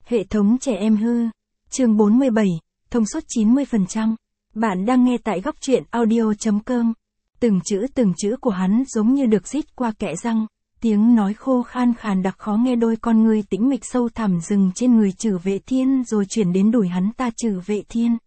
Hệ thống trẻ em hư. Chương 47, thông suất 90%. Bạn đang nghe tại góc truyện audio.com. Từng chữ của hắn giống như được rít qua kẽ răng, tiếng nói khô khan khàn đặc khó nghe, đôi con ngươi tĩnh mịch sâu thẳm dừng trên người Trử Vệ Thiên rồi chuyển đến đùi hắn ta. Trử Vệ Thiên.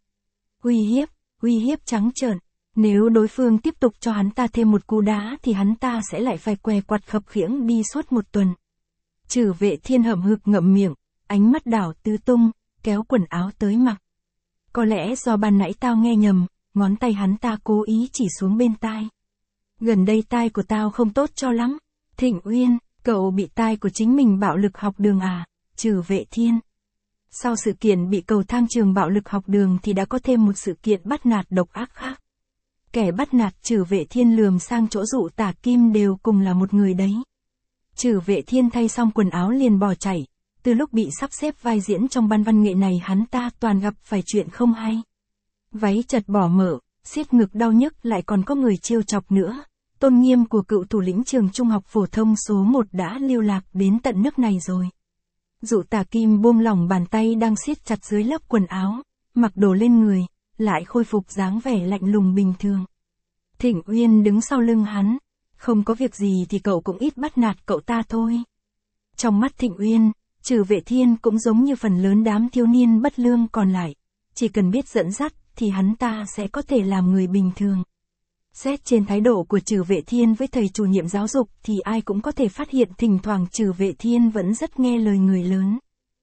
Uy hiếp trắng trợn. Nếu đối phương tiếp tục cho hắn ta thêm một cú đá thì hắn ta sẽ lại phải què quặt khập khiễng đi suốt một tuần. Trử Vệ Thiên hậm hực ngậm miệng, ánh mắt đảo tứ tung, kéo quần áo tới mặc. Có lẽ do ban nãy tao nghe nhầm, ngón tay hắn ta cố ý chỉ xuống bên tai. Gần đây tai của tao không tốt cho lắm. Thịnh Uyên, cậu bị tai của chính mình bạo lực học đường à? Trử Vệ Thiên. Sau sự kiện bị cầu thang trường bạo lực học đường thì đã có thêm một sự kiện bắt nạt độc ác khác. Kẻ bắt nạt Trử Vệ Thiên lườm sang chỗ Dụ Tả Kim đều cùng là một người đấy. Trử Vệ Thiên thay xong quần áo liền bỏ chạy. Từ lúc bị sắp xếp vai diễn trong ban văn nghệ này hắn ta toàn gặp phải chuyện không hay. Váy chật bỏ mở, siết ngực đau nhức, lại còn có người trêu chọc nữa. Tôn nghiêm của cựu thủ lĩnh trường trung học phổ thông số 1 đã lưu lạc đến tận nước này rồi. Dụ Tả Kim buông lỏng bàn tay đang siết chặt dưới lớp quần áo, mặc đồ lên người, lại khôi phục dáng vẻ lạnh lùng bình thường. Thịnh Uyên đứng sau lưng hắn. Không có việc gì thì cậu cũng ít bắt nạt cậu ta thôi. Trong mắt Thịnh Uyên, Trử Vệ Thiên cũng giống như phần lớn đám thiếu niên bất lương còn lại. Chỉ cần biết dẫn dắt thì hắn ta sẽ có thể làm người bình thường. Xét trên thái độ của Trử Vệ Thiên với thầy chủ nhiệm giáo dục thì ai cũng có thể phát hiện thỉnh thoảng Trử Vệ Thiên vẫn rất nghe lời người lớn.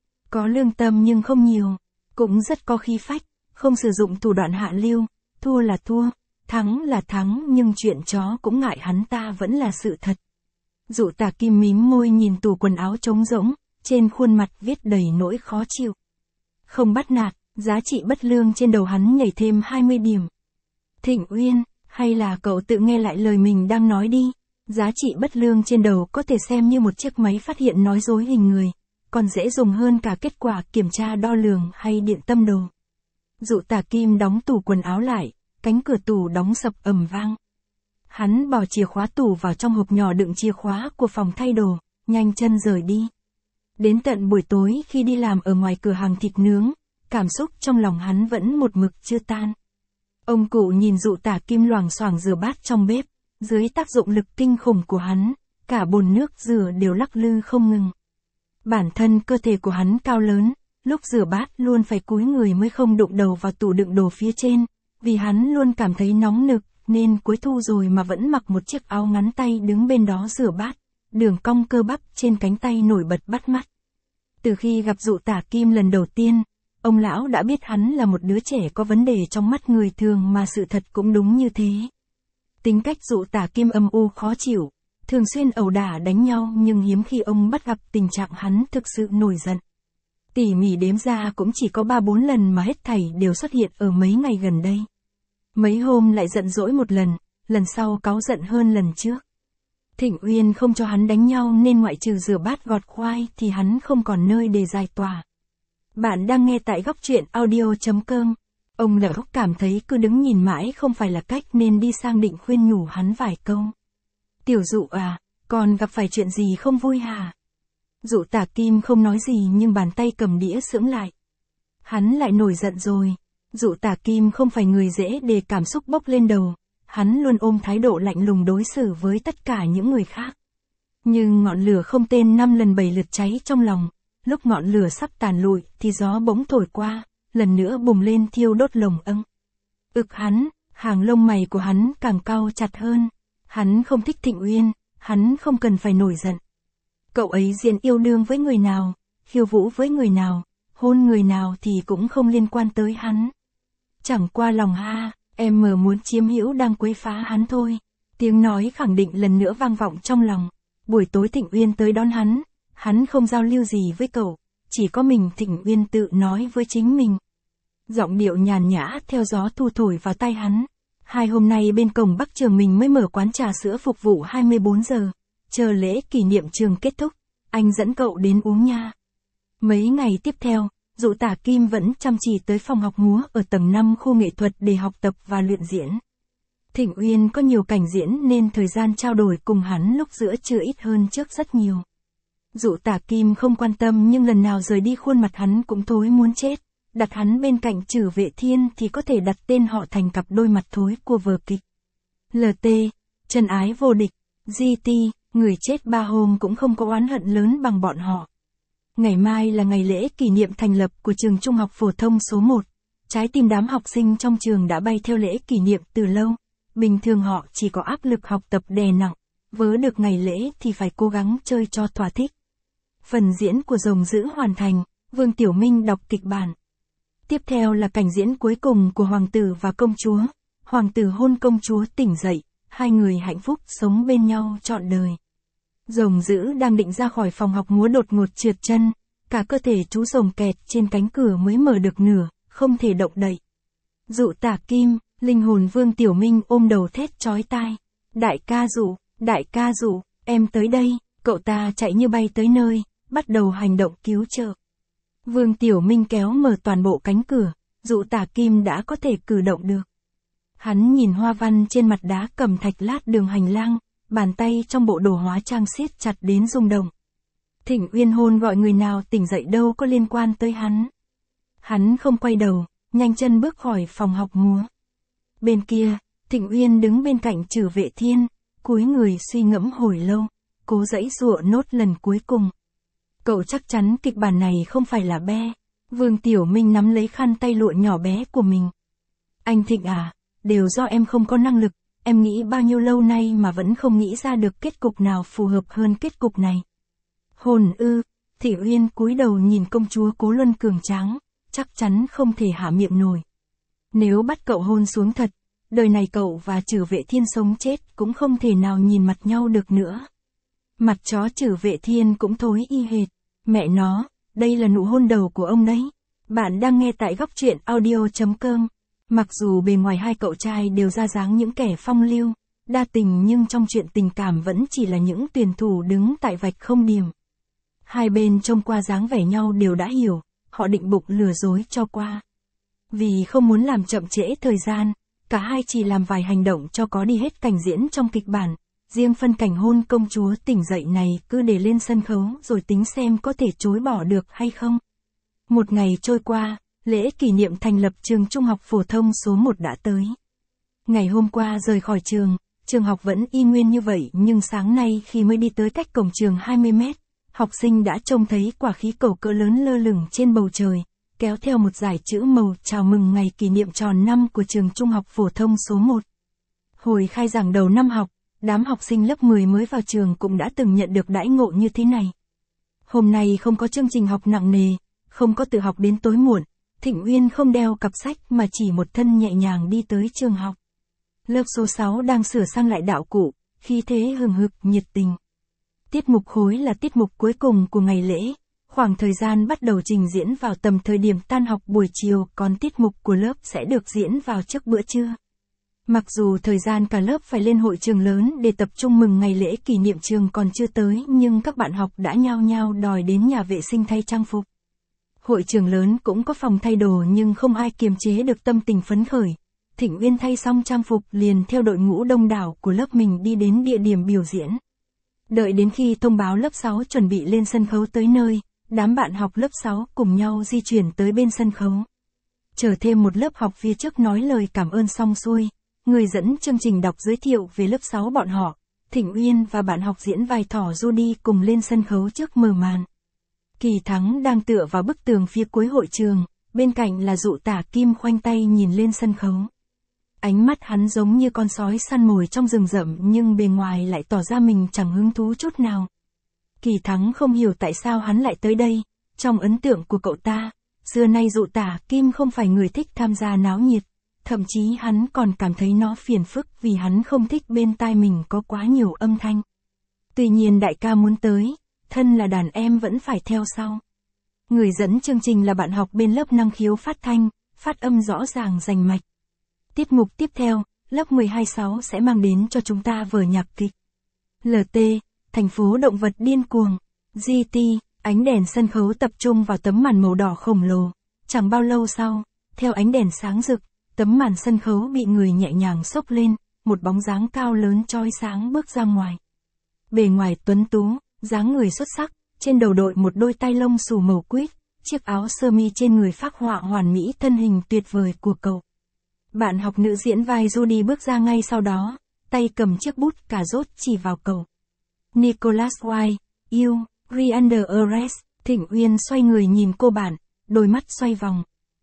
Có lương tâm nhưng không nhiều, cũng rất có khí phách, không sử dụng thủ đoạn hạ lưu, thua là thua, thắng là thắng, nhưng chuyện chó cũng ngại hắn ta vẫn là sự thật. Dụ Tả Kim mím môi nhìn tủ quần áo trống rỗng, trên khuôn mặt viết đầy nỗi khó chịu. Không bắt nạt, giá trị bất lương trên đầu hắn nhảy thêm 20 điểm. Thịnh Uyên, hay là cậu tự nghe lại lời mình đang nói đi. Giá trị bất lương trên đầu có thể xem như một chiếc máy phát hiện nói dối hình người, còn dễ dùng hơn cả kết quả kiểm tra đo lường hay điện tâm đồ. Dụ Tả Kim đóng tủ quần áo lại, cánh cửa tủ đóng sập ầm vang. Hắn bỏ chìa khóa tủ vào trong hộp nhỏ đựng chìa khóa của phòng thay đồ, nhanh chân rời đi. Đến tận buổi tối khi đi làm ở ngoài cửa hàng thịt nướng, cảm xúc trong lòng hắn vẫn một mực chưa tan. Ông cụ nhìn Dụ Tả Kim loảng xoảng rửa bát trong bếp, dưới tác dụng lực kinh khủng của hắn, cả bồn nước rửa đều lắc lư không ngừng. Bản thân cơ thể của hắn cao lớn, lúc rửa bát luôn phải cúi người mới không đụng đầu vào tủ đựng đồ phía trên, vì hắn luôn cảm thấy nóng nực, nên cuối thu rồi mà vẫn mặc một chiếc áo ngắn tay đứng bên đó rửa bát, đường cong cơ bắp trên cánh tay nổi bật bắt mắt. Từ khi gặp Dụ Tả Kim lần đầu tiên, ông lão đã biết hắn là một đứa trẻ có vấn đề trong mắt người thường, mà sự thật cũng đúng như thế. Tính cách Dụ Tả Kim âm u khó chịu, thường xuyên ẩu đả đánh nhau, nhưng hiếm khi ông bắt gặp tình trạng hắn thực sự nổi giận. Tỉ mỉ đếm ra cũng chỉ có 3-4 lần mà hết thảy đều xuất hiện ở mấy ngày gần đây. Mấy hôm lại giận dỗi một lần sau cáu giận hơn lần trước. Thịnh Uyên không cho hắn đánh nhau nên ngoại trừ rửa bát gọt khoai thì hắn không còn nơi để giải tỏa. Bạn đang nghe tại góc truyện audio.com. Ông Lão cảm thấy cứ đứng nhìn mãi không phải là cách nên đi sang định khuyên nhủ hắn vài câu. Tiểu Dụ à, còn gặp phải chuyện gì không vui hả? Dụ Tả Kim không nói gì nhưng bàn tay cầm đĩa sững lại. Hắn lại nổi giận rồi. Dụ Tả Kim không phải người dễ để cảm xúc bốc lên đầu. Hắn luôn ôm thái độ lạnh lùng đối xử với tất cả những người khác. Nhưng ngọn lửa không tên 5 lần 7 lượt cháy trong lòng. Lúc ngọn lửa sắp tàn lụi thì gió bỗng thổi qua, lần nữa bùng lên thiêu đốt lồng âng. Hắn, hàng lông mày của hắn càng cau chặt hơn. Hắn không thích Thịnh Uyên, hắn không cần phải nổi giận. Cậu ấy diện yêu đương với người nào, khiêu vũ với người nào, hôn người nào thì cũng không liên quan tới hắn. Chẳng qua lòng em muốn chiếm hữu đang quấy phá hắn thôi. Tiếng nói khẳng định lần nữa vang vọng trong lòng. Buổi tối Thịnh Uyên tới đón hắn không giao lưu gì với cậu, chỉ có mình Thịnh Uyên tự nói với chính mình. Giọng điệu nhàn nhã theo gió thu thổi vào tai hắn. 2 hôm nay bên cổng Bắc trường mình mới mở quán trà sữa phục vụ 24 giờ, chờ lễ kỷ niệm trường kết thúc, anh dẫn cậu đến uống nha. Mấy ngày tiếp theo, Dụ Tả Kim vẫn chăm chỉ tới phòng học múa ở tầng 5 khu nghệ thuật để học tập và luyện diễn. Thịnh Uyên có nhiều cảnh diễn nên thời gian trao đổi cùng hắn lúc giữa trưa ít hơn trước rất nhiều. Dụ Tả Kim không quan tâm nhưng lần nào rời đi khuôn mặt hắn cũng thối muốn chết. Đặt hắn bên cạnh Trử Vệ Thiên thì có thể đặt tên họ thành cặp đôi mặt thối của vở kịch. LT, chân ái vô địch, GT, người chết 3 hôm cũng không có oán hận lớn bằng bọn họ. Ngày mai là ngày lễ kỷ niệm thành lập của trường Trung học phổ thông số 1. Trái tim đám học sinh trong trường đã bay theo lễ kỷ niệm từ lâu. Bình thường họ chỉ có áp lực học tập đè nặng, vớ được ngày lễ thì phải cố gắng chơi cho thỏa thích. Phần diễn của Rồng Dữ hoàn thành, Vương Tiểu Minh đọc kịch bản. Tiếp theo là cảnh diễn cuối cùng của hoàng tử và công chúa. Hoàng tử hôn công chúa tỉnh dậy, hai người hạnh phúc sống bên nhau trọn đời. Rồng Dữ đang định ra khỏi phòng học múa đột ngột trượt chân, cả cơ thể chú rồng kẹt trên cánh cửa mới mở được nửa, không thể động đậy. Dụ Tả Kim, linh hồn Vương Tiểu Minh ôm đầu thét chói tai. Đại ca Dụ, em tới đây, cậu ta chạy như bay tới nơi, bắt đầu hành động cứu trợ. Vương Tiểu Minh kéo mở toàn bộ cánh cửa, Dụ Tả Kim đã có thể cử động được. Hắn nhìn hoa văn trên mặt đá cẩm thạch lát đường hành lang, bàn tay trong bộ đồ hóa trang siết chặt đến rung động. Thịnh Uyên hôn gọi người nào tỉnh dậy đâu có liên quan tới hắn. Hắn không quay đầu, nhanh chân bước khỏi phòng học múa. Bên kia, Thịnh Uyên đứng bên cạnh Trử Vệ Thiên, cúi người suy ngẫm hồi lâu, cố giãy giụa nốt lần cuối cùng. Cậu chắc chắn kịch bản này không phải là be. Vương Tiểu Minh nắm lấy khăn tay lụa nhỏ bé của mình. Anh Thịnh à, đều do em không có năng lực, em nghĩ bao nhiêu lâu nay mà vẫn không nghĩ ra được kết cục nào phù hợp hơn kết cục này. Hồn ư, Thịnh Uyên cúi đầu nhìn công chúa Cố Luân cường tráng, chắc chắn không thể hạ miệng nổi. Nếu bắt cậu hôn xuống thật, đời này cậu và Trử Vệ Thiên sống chết cũng không thể nào nhìn mặt nhau được nữa. Mặt chó Trử Vệ Thiên cũng thối y hệt. Mẹ nó, đây là nụ hôn đầu của ông đấy. Bạn đang nghe tại góc truyện audio.com. Mặc dù bề ngoài hai cậu trai đều ra dáng những kẻ phong lưu, đa tình nhưng trong chuyện tình cảm vẫn chỉ là những tuyển thủ đứng tại vạch không điểm. Hai bên trông qua dáng vẻ nhau đều đã hiểu, họ định bụng lừa dối cho qua. Vì không muốn làm chậm trễ thời gian, cả hai chỉ làm vài hành động cho có đi hết cảnh diễn trong kịch bản. Riêng phân cảnh hôn công chúa tỉnh dậy này cứ để lên sân khấu rồi tính xem có thể chối bỏ được hay không. Một ngày trôi qua, lễ kỷ niệm thành lập trường Trung học phổ thông số 1 đã tới. Ngày hôm qua rời khỏi trường học vẫn y nguyên như vậy nhưng sáng nay khi mới đi tới cách cổng trường 20 mét, học sinh đã trông thấy quả khí cầu cỡ lớn lơ lửng trên bầu trời, kéo theo một dải chữ màu chào mừng ngày kỷ niệm tròn năm của trường Trung học phổ thông số 1. Hồi khai giảng đầu năm học, đám học sinh lớp 10 mới vào trường cũng đã từng nhận được đãi ngộ như thế này. Hôm nay không có chương trình học nặng nề, không có tự học đến tối muộn, Thịnh Uyên không đeo cặp sách mà chỉ một thân nhẹ nhàng đi tới trường học. Lớp số 6 đang sửa sang lại đạo cụ, khí thế hừng hực nhiệt tình. Tiết mục khối là tiết mục cuối cùng của ngày lễ, khoảng thời gian bắt đầu trình diễn vào tầm thời điểm tan học buổi chiều, còn tiết mục của lớp sẽ được diễn vào trước bữa trưa. Mặc dù thời gian cả lớp phải lên hội trường lớn để tập trung mừng ngày lễ kỷ niệm trường còn chưa tới nhưng các bạn học đã nhao nhao đòi đến nhà vệ sinh thay trang phục. Hội trường lớn cũng có phòng thay đồ nhưng không ai kiềm chế được tâm tình phấn khởi. Thịnh Uyên thay xong trang phục liền theo đội ngũ đông đảo của lớp mình đi đến địa điểm biểu diễn. Đợi đến khi thông báo lớp 6 chuẩn bị lên sân khấu tới nơi, đám bạn học lớp 6 cùng nhau di chuyển tới bên sân khấu. Chờ thêm một lớp học phía trước nói lời cảm ơn xong xuôi. Người dẫn chương trình đọc giới thiệu về lớp 6 bọn họ, Thịnh Uyên và bạn học diễn vai Thỏ Judy cùng lên sân khấu trước mở màn. Kỳ Thắng đang tựa vào bức tường phía cuối hội trường, bên cạnh là Dụ Tả Kim khoanh tay nhìn lên sân khấu. Ánh mắt hắn giống như con sói săn mồi trong rừng rậm nhưng bề ngoài lại tỏ ra mình chẳng hứng thú chút nào. Kỳ Thắng không hiểu tại sao hắn lại tới đây, trong ấn tượng của cậu ta, xưa nay Dụ Tả Kim không phải người thích tham gia náo nhiệt. Thậm chí hắn còn cảm thấy nó phiền phức vì hắn không thích bên tai mình có quá nhiều âm thanh. Tuy nhiên đại ca muốn tới, thân là đàn em vẫn phải theo sau. Người dẫn chương trình là bạn học bên lớp năng khiếu phát thanh, phát âm rõ ràng rành mạch. Tiết mục tiếp theo, lớp 12-6 sẽ mang đến cho chúng ta vở nhạc kịch. LT, thành phố động vật điên cuồng. GT, ánh đèn sân khấu tập trung vào tấm màn màu đỏ khổng lồ. Chẳng bao lâu sau, theo ánh đèn sáng rực, tấm màn sân khấu bị người nhẹ nhàng xốc lên, một bóng dáng cao lớn chói sáng bước ra ngoài. Bề ngoài tuấn tú, dáng người xuất sắc, trên đầu đội một đôi tai lông xù màu quýt, chiếc áo sơ mi trên người phác họa hoàn mỹ thân hình tuyệt vời của cậu. Bạn học nữ diễn vai Judy bước ra ngay sau đó, tay cầm chiếc bút cà rốt chỉ vào cậu. Nicholas White, you, re under arrest. Thịnh Uyên xoay người nhìn cô bạn, đôi mắt xoay vòng.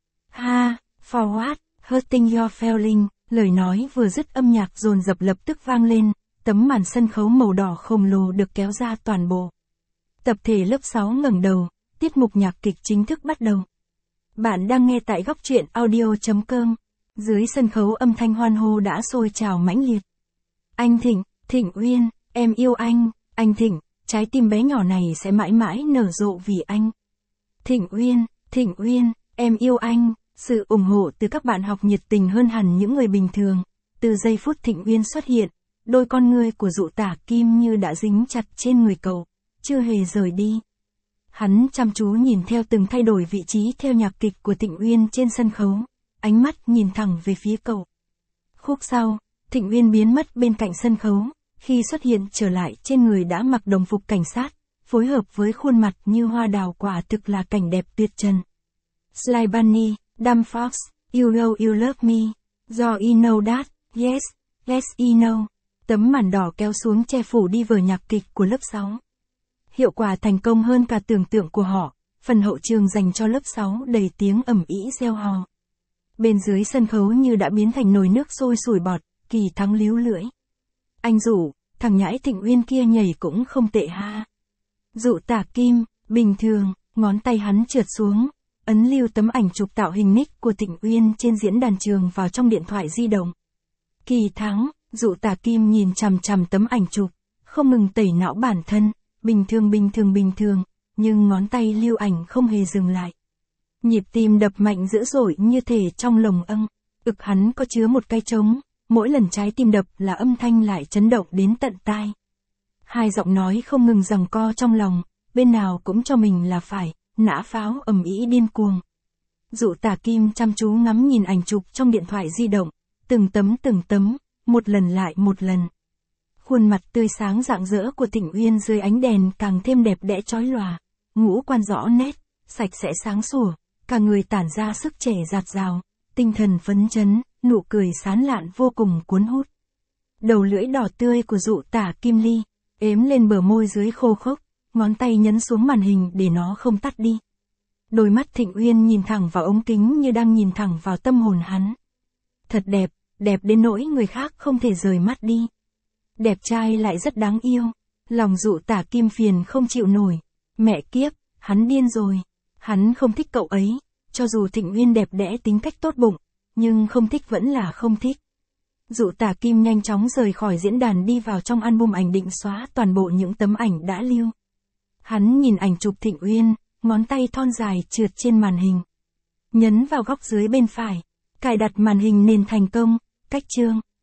Ha, for what, hurting your feeling, lời nói vừa dứt âm nhạc dồn dập lập tức vang lên, tấm màn sân khấu màu đỏ khổng lồ được kéo ra toàn bộ. Tập thể lớp 6 ngẩng đầu, tiết mục nhạc kịch chính thức bắt đầu. Bạn đang nghe tại góc truyện audio.com. Dưới sân khấu âm thanh hoan hô đã sôi trào mãnh liệt. Anh Thịnh, Thịnh Uyên, em yêu anh Thịnh, trái tim bé nhỏ này sẽ mãi mãi nở rộ vì anh. Thịnh Uyên, em yêu anh, sự ủng hộ từ các bạn học nhiệt tình hơn hẳn những người bình thường. Từ giây phút Thịnh Uyên xuất hiện, đôi con ngươi của Dụ Tả Kim như đã dính chặt trên người cậu, chưa hề rời đi. Hắn chăm chú nhìn theo từng thay đổi vị trí theo nhạc kịch của Thịnh Uyên trên sân khấu, ánh mắt nhìn thẳng về phía cậu. Khúc sau, Thịnh Uyên biến mất bên cạnh sân khấu, khi xuất hiện trở lại trên người đã mặc đồng phục cảnh sát, phối hợp với khuôn mặt như hoa đào, quả thực là cảnh đẹp tuyệt trần. Sly Bunny, Dumb Fox, You Know You Love Me, Do You Know That, Yes, Yes You Know. Tấm màn đỏ kéo xuống che phủ đi vở nhạc kịch của lớp 6. Hiệu quả thành công hơn cả tưởng tượng của họ, phần hậu trường dành cho lớp 6 đầy tiếng ầm ĩ reo hò. Bên dưới sân khấu như đã biến thành nồi nước sôi sủi bọt, Kỳ Thắng líu lưỡi. Anh Dụ, thằng nhãi Thịnh Uyên kia nhảy cũng không tệ ha. Dụ Tả Kim, bình thường, ngón tay hắn trượt xuống, ấn lưu tấm ảnh chụp tạo hình nick của Thịnh Uyên trên diễn đàn trường vào trong điện thoại di động. Kỳ Thắng, Dụ Tả Kim nhìn chằm chằm tấm ảnh chụp, không ngừng tẩy não bản thân, bình thường, nhưng ngón tay lưu ảnh không hề dừng lại. Nhịp tim đập mạnh dữ dội như thể trong lồng âng, ực hắn có chứa một cái trống, mỗi lần trái tim đập là âm thanh lại chấn động đến tận tai. Hai giọng nói không ngừng giằng co trong lòng, bên nào cũng cho mình là phải, nã pháo ầm ĩ điên cuồng. Dụ Tả Kim chăm chú ngắm nhìn ảnh chụp trong điện thoại di động, từng tấm, một lần lại một lần. Khuôn mặt tươi sáng rạng rỡ của Thịnh Uyên dưới ánh đèn càng thêm đẹp đẽ chói lòa, ngũ quan rõ nét, sạch sẽ sáng sủa, cả người tản ra sức trẻ dạt dào, tinh thần phấn chấn, nụ cười sán lạn vô cùng cuốn hút. Đầu lưỡi đỏ tươi của Dụ Tả Kim Ly, ếm lên bờ môi dưới khô khốc, ngón tay nhấn xuống màn hình để nó không tắt đi. Đôi mắt Thịnh Uyên nhìn thẳng vào ống kính như đang nhìn thẳng vào tâm hồn hắn. Thật đẹp, đẹp đến nỗi người khác không thể rời mắt đi. Đẹp trai lại rất đáng yêu. Lòng Dụ Tả Kim phiền không chịu nổi. Mẹ kiếp, hắn điên rồi. Hắn không thích cậu ấy. Cho dù Thịnh Uyên đẹp đẽ tính cách tốt bụng, nhưng không thích vẫn là không thích. Dụ Tả Kim nhanh chóng rời khỏi diễn đàn đi vào trong album ảnh định xóa toàn bộ những tấm ảnh đã lưu. Hắn nhìn ảnh chụp Thịnh Uyên, ngón tay thon dài trượt trên màn hình. Nhấn vào góc dưới bên phải, cài đặt màn hình nền thành công, cách chương.